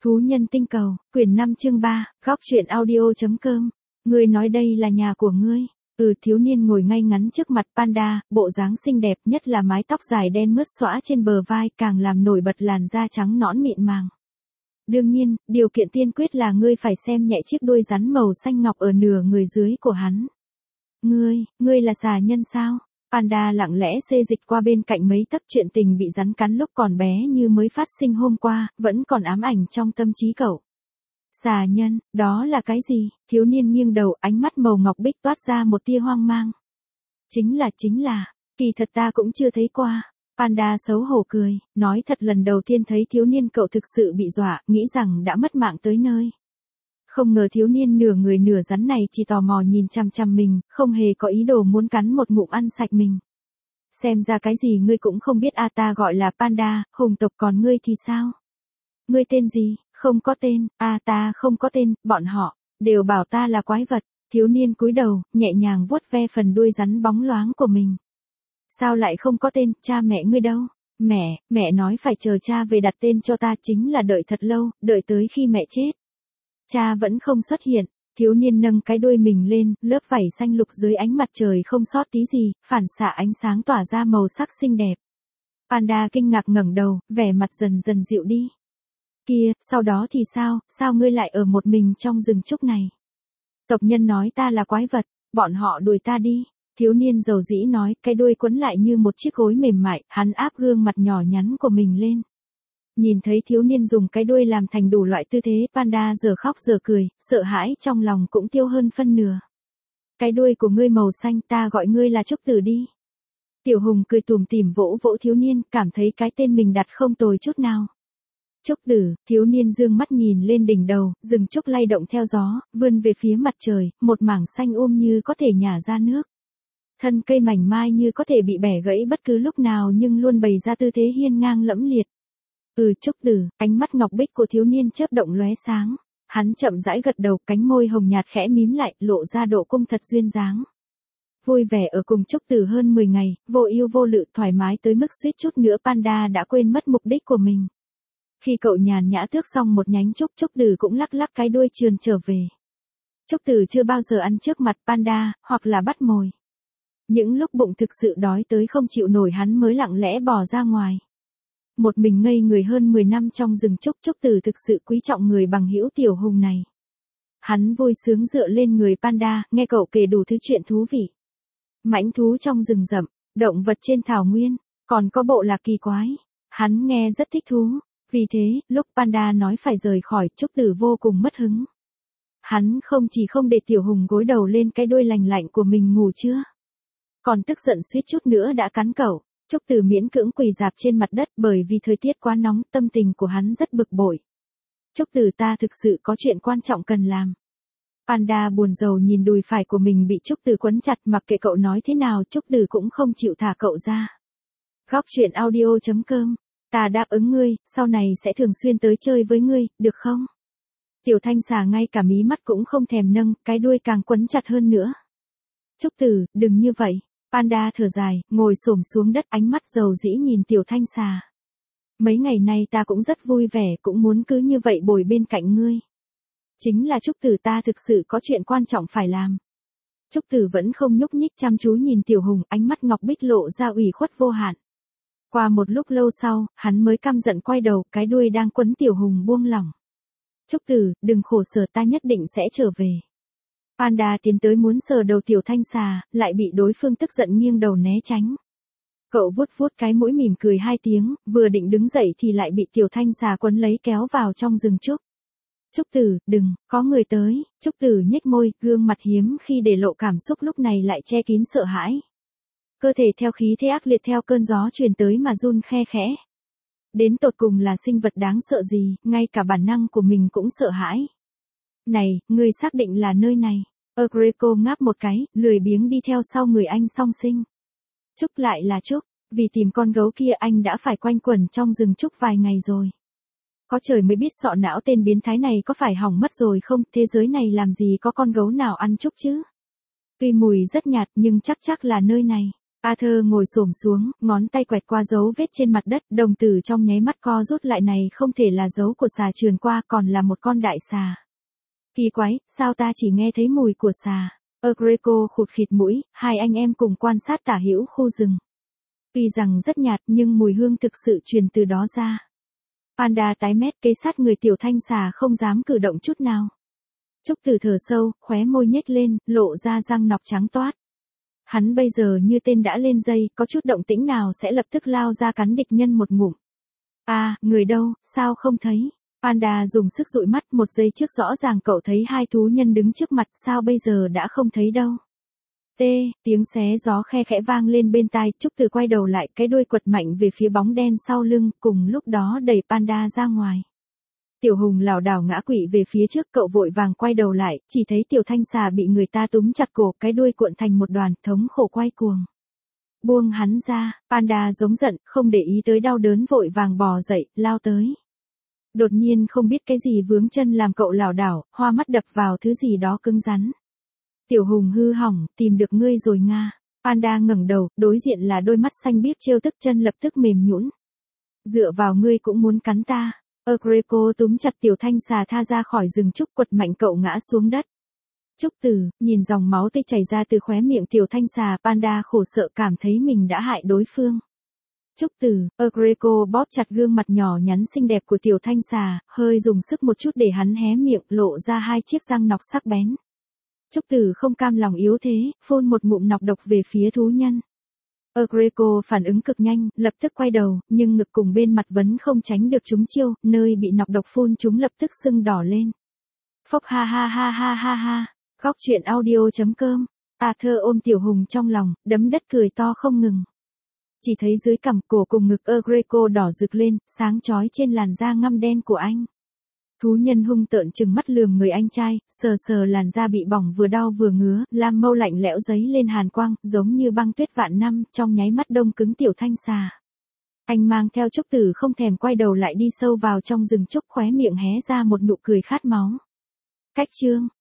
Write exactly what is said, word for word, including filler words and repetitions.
Thú nhân tinh cầu, quyển năm chương ba, góc truyện audio.com. Ngươi nói đây là nhà của ngươi. Ừ, thiếu niên ngồi ngay ngắn trước mặt Panda, bộ dáng xinh đẹp nhất là mái tóc dài đen mướt xõa trên bờ vai càng làm nổi bật làn da trắng nõn mịn màng. Đương nhiên, điều kiện tiên quyết là ngươi phải xem nhẹ chiếc đuôi rắn màu xanh ngọc ở nửa người dưới của hắn. Ngươi, ngươi là xà nhân sao? Panda lặng lẽ xê dịch qua bên cạnh mấy tấc, chuyện tình bị rắn cắn lúc còn bé như mới phát sinh hôm qua, vẫn còn ám ảnh trong tâm trí cậu. Xà nhân, đó là cái gì? Thiếu niên nghiêng đầu, ánh mắt màu ngọc bích toát ra một tia hoang mang. Chính là, chính là, kỳ thật ta cũng chưa thấy qua. Panda xấu hổ cười, nói thật lần đầu tiên thấy thiếu niên cậu thực sự bị dọa, nghĩ rằng đã mất mạng tới nơi. Không ngờ thiếu niên nửa người nửa rắn này chỉ tò mò nhìn chằm chằm mình, không hề có ý đồ muốn cắn một ngụm ăn sạch mình. Xem ra cái gì ngươi cũng không biết, a ta gọi là Panda, hùng tộc, còn ngươi thì sao? Ngươi tên gì? Không có tên, a ta không có tên, bọn họ đều bảo ta là quái vật. Thiếu niên cúi đầu, nhẹ nhàng vuốt ve phần đuôi rắn bóng loáng của mình. Sao lại không có tên, cha mẹ ngươi đâu? Mẹ, mẹ nói phải chờ cha về đặt tên cho ta, chính là đợi thật lâu, đợi tới khi mẹ chết. Cha vẫn không xuất hiện. Thiếu niên nâng cái đuôi mình lên, lớp vảy xanh lục dưới ánh mặt trời không sót tí gì, phản xạ ánh sáng tỏa ra màu sắc xinh đẹp. Panda kinh ngạc ngẩng đầu, vẻ mặt dần dần dịu đi. Kia, sau đó thì sao, sao ngươi lại ở một mình trong rừng trúc này? Tộc nhân nói ta là quái vật, bọn họ đuổi ta đi. Thiếu niên dầu dĩ nói, cái đuôi quấn lại như một chiếc gối mềm mại, hắn áp gương mặt nhỏ nhắn của mình lên. Nhìn thấy thiếu niên dùng cái đuôi làm thành đủ loại tư thế, Panda giờ khóc giờ cười, sợ hãi trong lòng cũng tiêu hơn phân nửa. Cái đuôi của ngươi màu xanh, ta gọi ngươi là Trúc Tử đi. Tiểu Hùng cười tủm tỉm vỗ vỗ thiếu niên, cảm thấy cái tên mình đặt không tồi chút nào. Trúc Tử, thiếu niên dương mắt nhìn lên đỉnh đầu, rừng trúc lay động theo gió, vươn về phía mặt trời, một mảng xanh um như có thể nhả ra nước. Thân cây mảnh mai như có thể bị bẻ gãy bất cứ lúc nào nhưng luôn bày ra tư thế hiên ngang lẫm liệt. Ừ, Trúc Tử, ánh mắt ngọc bích của thiếu niên chớp động lóe sáng. Hắn chậm rãi gật đầu, cánh môi hồng nhạt khẽ mím lại, lộ ra độ cung thật duyên dáng. Vui vẻ ở cùng Trúc Tử hơn mười ngày, vô ưu vô lự, thoải mái tới mức suýt chút nữa Panda đã quên mất mục đích của mình. Khi cậu nhàn nhã tước xong một nhánh trúc, Trúc Tử cũng lắc lắc cái đuôi trườn trở về. Trúc Tử chưa bao giờ ăn trước mặt Panda, hoặc là bắt mồi. Những lúc bụng thực sự đói tới không chịu nổi hắn mới lặng lẽ bỏ ra ngoài. Một mình ngây người hơn mười năm trong rừng trúc, Trúc Tử thực sự quý trọng người bằng hữu Tiểu Hùng này. Hắn vui sướng dựa lên người Panda, nghe cậu kể đủ thứ chuyện thú vị. Mãnh thú trong rừng rậm, động vật trên thảo nguyên, còn có bộ lạc kỳ quái. Hắn nghe rất thích thú. Vì thế, lúc Panda nói phải rời khỏi, Trúc Tử vô cùng mất hứng. Hắn không chỉ không để Tiểu Hùng gối đầu lên cái đuôi lành lạnh của mình ngủ chưa, còn tức giận suýt chút nữa đã cắn cậu. Trúc Tử miễn cưỡng quỳ rạp trên mặt đất, bởi vì thời tiết quá nóng, tâm tình của hắn rất bực bội. Trúc Tử, ta thực sự có chuyện quan trọng cần làm. Panda buồn rầu nhìn đùi phải của mình bị Trúc Tử quấn chặt, mặc kệ cậu nói thế nào Trúc Tử cũng không chịu thả cậu ra. Góc truyện audio.com. Ta đáp ứng ngươi, sau này sẽ thường xuyên tới chơi với ngươi, được không? Tiểu Thanh xà ngay cả mí mắt cũng không thèm nâng, cái đuôi càng quấn chặt hơn nữa. Trúc Tử, đừng như vậy. Panda thở dài, ngồi xổm xuống đất, ánh mắt dầu dĩ nhìn Tiểu Thanh xà. Mấy ngày nay ta cũng rất vui vẻ, cũng muốn cứ như vậy bồi bên cạnh ngươi. Chính là Trúc Tử, ta thực sự có chuyện quan trọng phải làm. Trúc Tử vẫn không nhúc nhích, chăm chú nhìn Tiểu Hùng, ánh mắt ngọc bích lộ ra ủy khuất vô hạn. Qua một lúc lâu sau, hắn mới căm giận quay đầu, cái đuôi đang quấn Tiểu Hùng buông lỏng. Trúc Tử, đừng khổ sở, ta nhất định sẽ trở về. Panda tiến tới muốn sờ đầu Tiểu Thanh xà, lại bị đối phương tức giận nghiêng đầu né tránh. Cậu vuốt vuốt cái mũi mỉm cười hai tiếng, vừa định đứng dậy thì lại bị Tiểu Thanh xà quấn lấy kéo vào trong rừng trúc. Trúc Tử, đừng, có người tới. Trúc Tử nhếch môi, gương mặt hiếm khi để lộ cảm xúc lúc này lại che kín sợ hãi. Cơ thể theo khí thế ác liệt theo cơn gió truyền tới mà run khe khẽ. Đến tột cùng là sinh vật đáng sợ gì, ngay cả bản năng của mình cũng sợ hãi. Này, ngươi xác định là nơi này. Agreco ngáp một cái, lười biếng đi theo sau người anh song sinh. Trúc lại là Trúc, vì tìm con gấu kia anh đã phải quanh quẩn trong rừng trúc vài ngày rồi. Có trời mới biết sọ não tên biến thái này có phải hỏng mất rồi không, thế giới này làm gì có con gấu nào ăn Trúc chứ. Tuy mùi rất nhạt nhưng chắc chắc là nơi này. Arthur ngồi xổm xuống, ngón tay quẹt qua dấu vết trên mặt đất, đồng tử trong nháy mắt co rút lại, này không thể là dấu của xà trườn qua, còn là một con đại xà. Kỳ quái, sao ta chỉ nghe thấy mùi của xà? Agreco khụt khịt mũi, hai anh em cùng quan sát tả hữu khu rừng. Tuy rằng rất nhạt nhưng mùi hương thực sự truyền từ đó ra. Panda tái mét kề sát người tiểu thanh xà không dám cử động chút nào. Trúc Tử thở sâu, khóe môi nhếch lên, lộ ra răng nọc trắng toát. Hắn bây giờ như tên đã lên dây, có chút động tĩnh nào sẽ lập tức lao ra cắn địch nhân một ngụm. À, người đâu, sao không thấy? Panda dùng sức dụi mắt, một giây trước rõ ràng cậu thấy hai thú nhân đứng trước mặt, sao bây giờ đã không thấy đâu? Tê, tiếng xé gió khe khẽ vang lên bên tai, Trúc Tử quay đầu lại, cái đuôi quật mạnh về phía bóng đen sau lưng, cùng lúc đó đẩy Panda ra ngoài. Tiểu Hùng lảo đảo ngã quỵ về phía trước, cậu vội vàng quay đầu lại, chỉ thấy tiểu thanh xà bị người ta túm chặt cổ, cái đuôi cuộn thành một đoàn, thống khổ quay cuồng. Buông hắn ra, Panda giống giận, không để ý tới đau đớn vội vàng bò dậy, lao tới. Đột nhiên không biết cái gì vướng chân làm cậu lảo đảo, hoa mắt đập vào thứ gì đó cứng rắn. Tiểu Hùng hư hỏng, tìm được ngươi rồi Nga. Panda ngẩng đầu, đối diện là đôi mắt xanh biếc trêu tức, chân lập tức mềm nhũn. Dựa vào ngươi cũng muốn cắn ta. Agreco túm chặt tiểu thanh xà tha ra khỏi rừng trúc, quật mạnh cậu ngã xuống đất. Trúc Tử, nhìn dòng máu tươi chảy ra từ khóe miệng tiểu thanh xà, Panda khổ sợ cảm thấy mình đã hại đối phương. Trúc Tử, Agreco bóp chặt gương mặt nhỏ nhắn xinh đẹp của tiểu thanh xà, hơi dùng sức một chút để hắn hé miệng, lộ ra hai chiếc răng nọc sắc bén. Trúc Tử không cam lòng yếu thế, phun một ngụm nọc độc về phía thú nhân. Agreco phản ứng cực nhanh, lập tức quay đầu, nhưng ngực cùng bên mặt vẫn không tránh được trúng chiêu, nơi bị nọc độc phun chúng lập tức sưng đỏ lên. Phốc ha ha ha ha ha ha, góc truyện audio chấm com. Arthur ôm Tiểu Hùng trong lòng, đấm đất cười to không ngừng. Chỉ thấy dưới cằm, cổ cùng ngực Agreco đỏ rực lên, sáng chói trên làn da ngăm đen của anh. Thú nhân hung tợn trừng mắt lườm người anh trai, sờ sờ làn da bị bỏng vừa đau vừa ngứa, lam mâu lạnh lẽo giấy lên hàn quang, giống như băng tuyết vạn năm, trong nháy mắt đông cứng tiểu thanh xà. Anh mang theo Trúc Tử không thèm quay đầu lại đi sâu vào trong rừng trúc, khóe miệng hé ra một nụ cười khát máu. Cách chương